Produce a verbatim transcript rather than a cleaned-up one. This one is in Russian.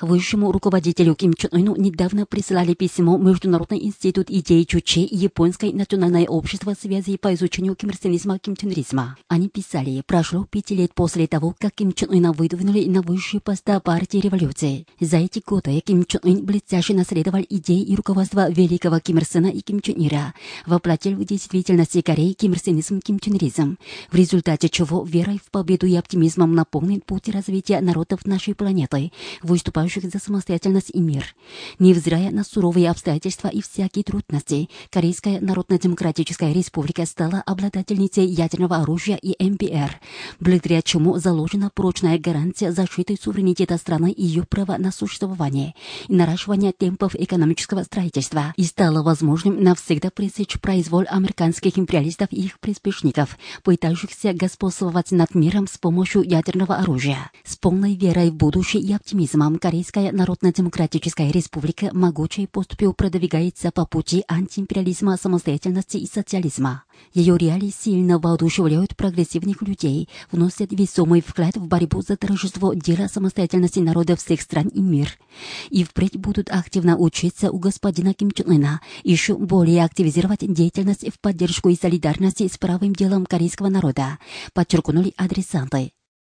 Высшему руководителю Ким Чен Ыну недавно прислали письмо Международный институт идей Чуче и Японское национальное общество связи по изучению кимрсенизма, кимченризма. Они писали, прошло пять лет после того, как Ким Чен Ына выдвинули на высшие поста партии революции. За эти годы Ким Чен Ын блестяще наследовал идеи и руководство великого Ким Ир Сена и Ким Чен Ира, воплотил в действительности Кореи кимрсенизм, кимченризм, в результате чего верой в победу и оптимизмом наполнен путь развития народов нашей планеты, выступающих за самостоятельность и мир. Невзирая на суровые обстоятельства и всякие трудности, Корейская Народно-Демократическая Республика стала обладательницей ядерного оружия и эм пэ эр, благодаря чему заложена прочная гарантия защиты суверенитета страны и ее права на существование и наращивание темпов экономического строительства, и стало возможным навсегда пресечь произвол американских империалистов и их приспешников, пытающихся господствовать над миром с помощью ядерного оружия. С полной верой в будущее и оптимизмом Корейская Народно-Демократическая Республика могучей поступью продвигается по пути антиимпериализма, самостоятельности и социализма. Ее реалии сильно воодушевляют прогрессивных людей, вносят весомый вклад в борьбу за торжество дела самостоятельности народов всех стран и мир. И впредь будут активно учиться у господина Ким Чен Ына, еще более активизировать деятельность в поддержку и солидарности с правым делом корейского народа, подчеркнули адресанты.